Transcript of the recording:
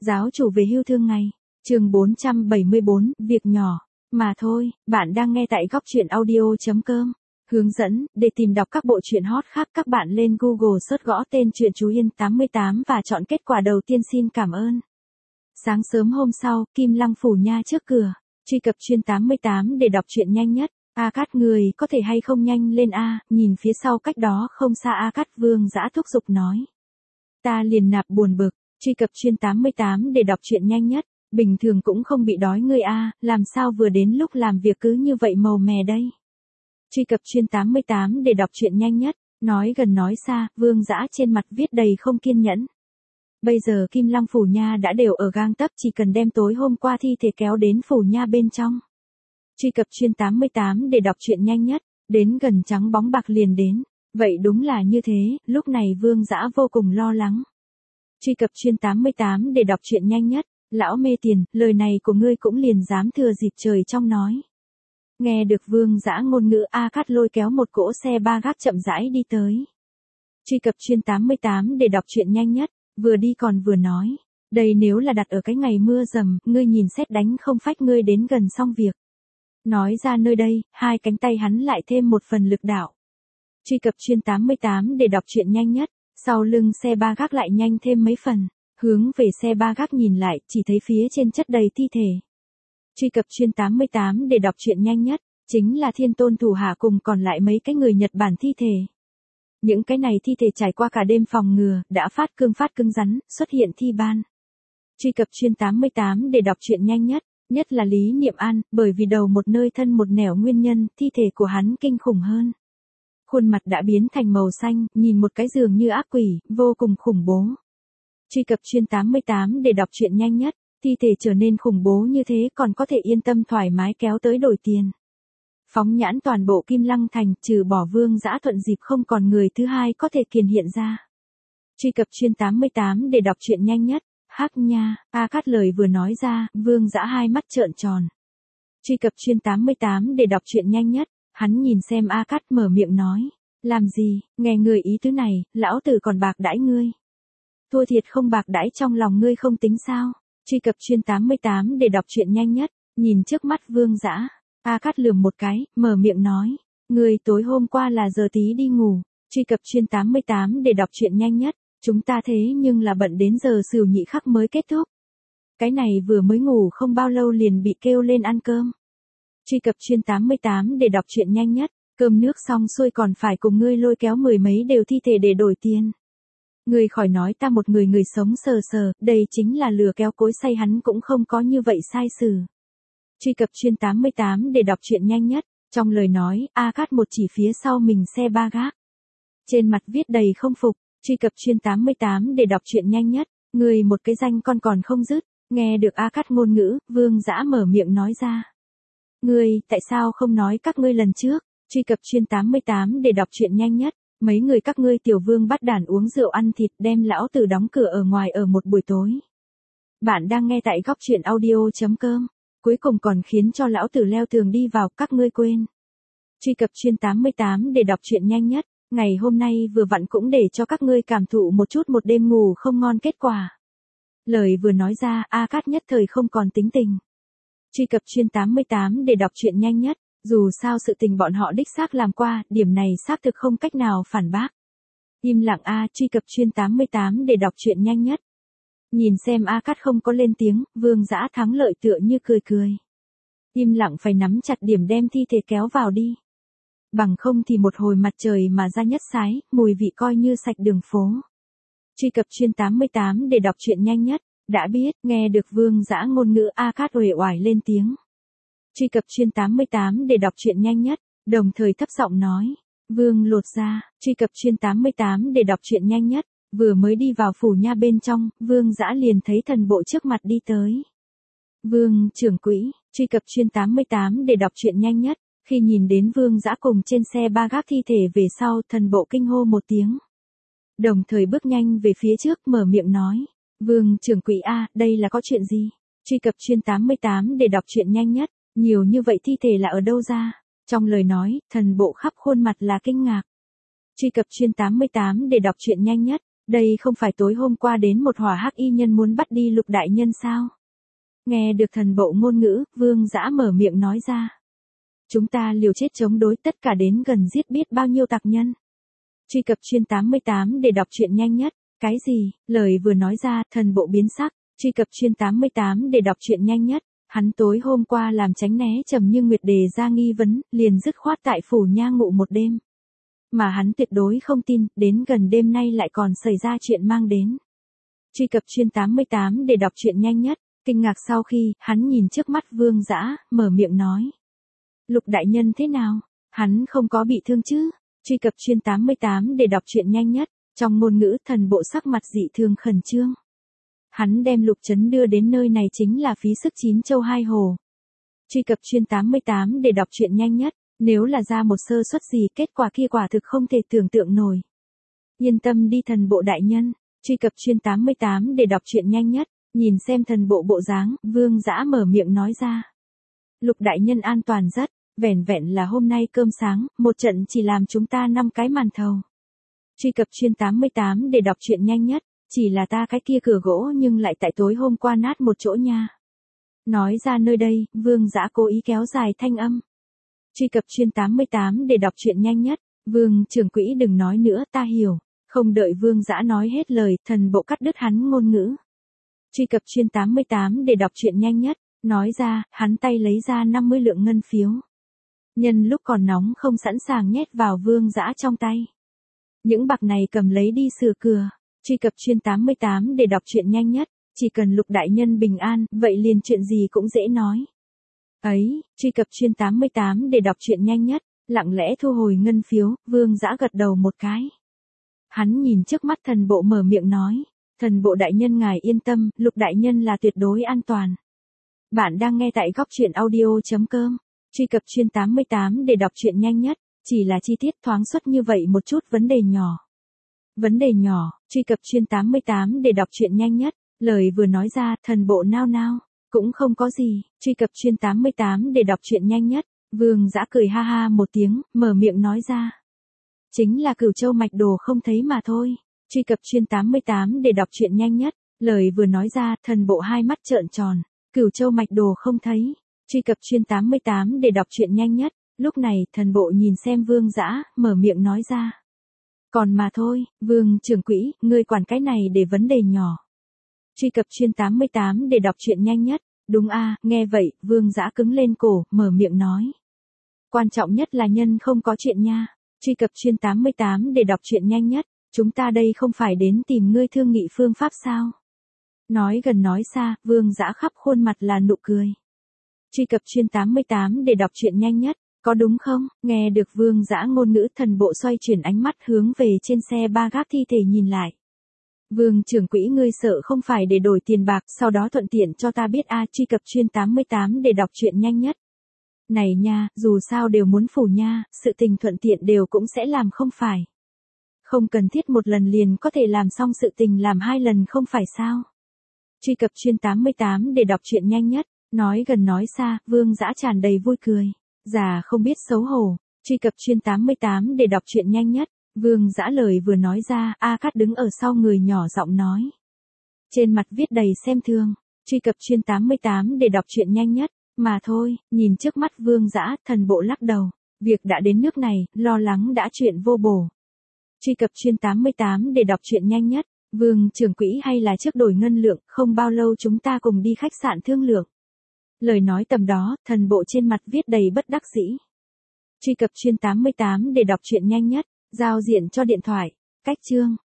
Giáo chủ về hưu thương ngày. Chương 474, việc nhỏ mà thôi. Bạn đang nghe tại góc truyện audio.com. Hướng dẫn, để tìm đọc các bộ truyện hot khác các bạn lên Google search gõ tên truyện Chú Yên 88 và chọn kết quả đầu tiên. Xin cảm ơn. Sáng sớm hôm sau, Kim Lăng phủ nha trước cửa. Truy cập chuyên 88 để đọc truyện nhanh nhất. A Cát, người có thể hay không nhanh lên a? Nhìn phía sau cách đó không xa A Cát, Vương Dã thúc giục nói. Ta liền nạp buồn bực. Truy cập chuyên 88 để đọc truyện nhanh nhất. Bình thường cũng không bị đói người a, làm sao vừa đến lúc làm việc cứ như vậy màu mè đây. Truy cập chuyên 88 để đọc truyện nhanh nhất. Nói gần nói xa, Vương Dã trên mặt viết đầy không kiên nhẫn. Bây giờ Kim Lăng phủ nha đã đều ở gang tấc, chỉ cần đem tối hôm qua thi thể kéo đến phủ nha bên trong. Truy cập chuyên 88 để đọc truyện nhanh nhất. Đến gần trắng bóng bạc liền đến. Vậy đúng là như thế, lúc này Vương Dã vô cùng lo lắng. Truy cập chuyên 88 để đọc truyện nhanh nhất. Lão mê tiền, lời này của ngươi cũng liền dám thừa dịp trời trong nói. Nghe được Vương Dã ngôn ngữ, A Cát lôi kéo một cỗ xe ba gác chậm rãi đi tới. Truy cập chuyên 88 để đọc truyện nhanh nhất. Vừa đi còn vừa nói. Đây nếu là đặt ở cái ngày mưa dầm, ngươi nhìn sét đánh không phách ngươi đến gần xong việc. Nói ra nơi đây, hai cánh tay hắn lại thêm một phần lực đạo. Truy cập chuyên 88 để đọc truyện nhanh nhất. Sau lưng xe ba gác lại nhanh thêm mấy phần. Hướng về xe ba gác nhìn lại, chỉ thấy phía trên chất đầy thi thể. Truy cập chuyên 88 để đọc truyện nhanh nhất. Chính là Thiên Tôn thủ hạ cùng còn lại mấy cái người Nhật Bản thi thể. Những cái này thi thể trải qua cả đêm phòng ngừa, đã phát cứng rắn, xuất hiện thi ban. Truy cập chuyên 88 để đọc truyện nhanh nhất. Nhất là Lý Niệm An, bởi vì đầu một nơi thân một nẻo nguyên nhân, thi thể của hắn kinh khủng hơn. Khuôn mặt đã biến thành màu xanh, nhìn một cái dường như ác quỷ, vô cùng khủng bố. Truy cập chuyên 88 để đọc truyện nhanh nhất. Thi thể trở nên khủng bố như thế còn có thể yên tâm thoải mái kéo tới đổi tiền. Phóng nhãn toàn bộ Kim Lăng thành, trừ bỏ Vương Dã thuận dịp không còn người thứ hai có thể kiền hiện ra. Truy cập chuyên 88 để đọc truyện nhanh nhất. Hắc nha, A Cát lời vừa nói ra, Vương Dã hai mắt trợn tròn. Truy cập chuyên 88 để đọc truyện nhanh nhất. Hắn nhìn xem A Cát mở miệng nói. Làm gì, nghe người ý tứ này, lão tử còn bạc đãi ngươi. Thua thiệt không bạc đãi trong lòng ngươi không tính sao. Truy cập chuyên 88 để đọc truyện nhanh nhất. Nhìn trước mắt Vương Dã, A Cát lườm một cái, mở miệng nói. Ngươi tối hôm qua là giờ tí đi ngủ. Truy cập chuyên 88 để đọc truyện nhanh nhất. Chúng ta thế nhưng là bận đến giờ Sửu Nhị Khắc mới kết thúc. Cái này vừa mới ngủ không bao lâu liền bị kêu lên ăn cơm. Truy cập chuyên 88 để đọc truyện nhanh nhất. Cơm nước xong xuôi còn phải cùng ngươi lôi kéo mười mấy đều thi thể để đổi tiền. Ngươi khỏi nói ta một người sống sờ sờ, đây chính là lừa kéo cối xay, hắn cũng không có như vậy sai sử. Truy cập chuyên 88 để đọc truyện nhanh nhất. Trong lời nói, A Cát một chỉ phía sau mình xe ba gác. Trên mặt viết đầy không phục. Truy cập chuyên 88 để đọc truyện nhanh nhất. Người một cái danh con còn không dứt. Nghe được A Cát ngôn ngữ, Vương Dã mở miệng nói ra. Ngươi, tại sao không nói các ngươi lần trước? Truy cập chuyên 88 để đọc truyện nhanh nhất. Mấy người các ngươi tiểu vương bắt đàn uống rượu ăn thịt, đem lão tử đóng cửa ở ngoài ở một buổi tối. Bạn đang nghe tại góc truyện audio.com. Cuối cùng còn khiến cho lão tử leo tường đi vào, các ngươi quên. Truy cập chuyên 88 để đọc truyện nhanh nhất. Ngày hôm nay vừa vặn cũng để cho các ngươi cảm thụ một chút một đêm ngủ không ngon kết quả. Lời vừa nói ra, A Cát nhất thời không còn tính tình. Truy cập chuyên 88 để đọc truyện nhanh nhất. Dù sao sự tình bọn họ đích xác làm qua, điểm này xác thực không cách nào phản bác. Im lặng a, truy cập chuyên 88 để đọc truyện nhanh nhất. Nhìn xem A Cát không có lên tiếng, Vương Dã thắng lợi tựa như cười cười. Im lặng phải nắm chặt điểm đem thi thể kéo vào đi. Bằng không thì một hồi mặt trời mà ra nhất sái, mùi vị coi như sạch đường phố. Truy cập chuyên 88 để đọc truyện nhanh nhất. Đã biết, nghe được Vương Dã ngôn ngữ, A Cát uể oải lên tiếng. Truy cập chuyên 88 để đọc truyện nhanh nhất. Đồng thời thấp giọng nói. Vương lột ra. Truy cập chuyên 88 để đọc truyện nhanh nhất. Vừa mới đi vào phủ nha bên trong, Vương Dã liền thấy thần bộ trước mặt đi tới. Vương trưởng quỹ. Truy cập chuyên 88 để đọc truyện nhanh nhất. Khi nhìn đến Vương Dã cùng trên xe ba gác thi thể về sau, thần bộ kinh hô một tiếng. Đồng thời bước nhanh về phía trước, mở miệng nói. Vương trưởng quỹ a, đây là có chuyện gì? Truy cập chuyên 88 để đọc truyện nhanh nhất. Nhiều như vậy thi thể là ở đâu ra? Trong lời nói, thần bộ khắp khuôn mặt là kinh ngạc. Truy cập chuyên 88 để đọc truyện nhanh nhất. Đây không phải tối hôm qua đến một hỏa hắc y nhân muốn bắt đi Lục đại nhân sao? Nghe được thần bộ ngôn ngữ, Vương Dã mở miệng nói ra. Chúng ta liều chết chống đối tất cả đến gần giết biết bao nhiêu tặc nhân. Truy cập chuyên 88 để đọc truyện nhanh nhất. Cái gì? Lời vừa nói ra, thần bộ biến sắc. Truy cập chuyên 88 để đọc truyện nhanh nhất. Hắn tối hôm qua làm tránh né Trầm Như Nguyệt đề ra nghi vấn, liền dứt khoát tại phủ nha ngụ một đêm. Mà hắn tuyệt đối không tin, đến gần đêm nay lại còn xảy ra chuyện mang đến. Truy cập chuyên 88 để đọc truyện nhanh nhất. Kinh ngạc sau khi, hắn nhìn trước mắt Vương Dã, mở miệng nói. Lục đại nhân thế nào? Hắn không có bị thương chứ? Truy cập chuyên 88 để đọc truyện nhanh nhất. Trong ngôn ngữ thần bộ sắc mặt dị thường khẩn trương. Hắn đem Lục Trấn đưa đến nơi này chính là phí sức 9 châu 2 hồ. Truy cập chuyên 88 để đọc truyện nhanh nhất. Nếu là ra một sơ suất gì kết quả kia quả thực không thể tưởng tượng nổi. Yên tâm đi thần bộ đại nhân. Truy cập chuyên 88 để đọc truyện nhanh nhất. Nhìn xem thần bộ bộ dáng, Vương Dã mở miệng nói ra. Lục đại nhân an toàn rất, vẻn vẹn là hôm nay cơm sáng, một trận chỉ làm chúng ta 5 cái màn thầu. Truy cập chuyên 88 để đọc truyện nhanh nhất, chỉ là ta cái kia cửa gỗ nhưng lại tại tối hôm qua nát một chỗ nha. Nói ra nơi đây, Vương Dã cố ý kéo dài thanh âm. Truy cập chuyên 88 để đọc truyện nhanh nhất, Vương trưởng quỹ đừng nói nữa ta hiểu, không đợi Vương Dã nói hết lời, thần bộ cắt đứt hắn ngôn ngữ. Truy cập chuyên 88 để đọc truyện nhanh nhất, nói ra, hắn tay lấy ra 50 lượng ngân phiếu. Nhân lúc còn nóng không sẵn sàng nhét vào Vương Dã trong tay. Những bạc này cầm lấy đi sửa cửa. Truy cập chuyên 88 để đọc truyện nhanh nhất, chỉ cần Lục đại nhân bình an, vậy liền chuyện gì cũng dễ nói. Ấy, truy cập chuyên 88 để đọc truyện nhanh nhất, lặng lẽ thu hồi ngân phiếu, Vương Dã gật đầu một cái. Hắn nhìn trước mắt thần bộ mở miệng nói. Thần bộ đại nhân ngài yên tâm, Lục đại nhân là tuyệt đối an toàn. Bạn đang nghe tại góc truyện audio.com. Truy cập chuyên 88 để đọc truyện nhanh nhất, chỉ là chi tiết thoáng xuất như vậy một chút vấn đề nhỏ. Vấn đề nhỏ, truy cập chuyên 88 để đọc truyện nhanh nhất, lời vừa nói ra, thần bộ nao nao, cũng không có gì, truy cập chuyên 88 để đọc truyện nhanh nhất, Vương Dã cười ha ha một tiếng, mở miệng nói ra. Chính là Cửu Châu mạch đồ không thấy mà thôi. Truy cập chuyên 88 để đọc truyện nhanh nhất, lời vừa nói ra, thần bộ hai mắt trợn tròn, Cửu Châu mạch đồ không thấy. Truy cập chuyên 88 để đọc truyện nhanh nhất, lúc này, thần bộ nhìn xem Vương Dã, mở miệng nói ra. Còn mà thôi, Vương trưởng quỹ, ngươi quản cái này để vấn đề nhỏ. Truy cập chuyên 88 để đọc truyện nhanh nhất, đúng a, nghe vậy, Vương Dã cứng lên cổ, mở miệng nói. Quan trọng nhất là nhân không có chuyện nha. Truy cập chuyên 88 để đọc truyện nhanh nhất. Chúng ta đây không phải đến tìm ngươi thương nghị phương pháp sao? Nói gần nói xa, Vương Dã khắp khuôn mặt là nụ cười. Truy cập chuyên 88 để đọc truyện nhanh nhất, có đúng không? Nghe được Vương Dã ngôn ngữ, thần bộ xoay chuyển ánh mắt hướng về trên xe ba gác thi thể nhìn lại. Vương trưởng quỹ ngươi sợ không phải để đổi tiền bạc, sau đó thuận tiện cho ta biết a. Truy cập chuyên 88 để đọc truyện nhanh nhất. Này nha, dù sao đều muốn phủ nha, sự tình thuận tiện đều cũng sẽ làm không phải. Không cần thiết một lần liền có thể làm xong sự tình làm 2 lần không phải sao. Truy cập chuyên 88 để đọc truyện nhanh nhất, nói gần nói xa, Vương Dã tràn đầy vui cười. Già không biết xấu hổ. Truy cập chuyên 88 để đọc truyện nhanh nhất, Vương Dã lời vừa nói ra, A Cát đứng ở sau người nhỏ giọng nói. Trên mặt viết đầy xem thường. Truy cập chuyên 88 để đọc truyện nhanh nhất, mà thôi, nhìn trước mắt Vương Dã, thần bộ lắc đầu. Việc đã đến nước này, lo lắng đã chuyện vô bổ. Truy cập chuyên 88 để đọc truyện nhanh nhất, Vương trưởng quỹ hay là trước đổi ngân lượng, không bao lâu chúng ta cùng đi khách sạn thương lượng. Lời nói tầm đó, thần bộ trên mặt viết đầy bất đắc dĩ. Truy cập chuyên 88 để đọc truyện nhanh nhất, giao diện cho điện thoại, cách chương.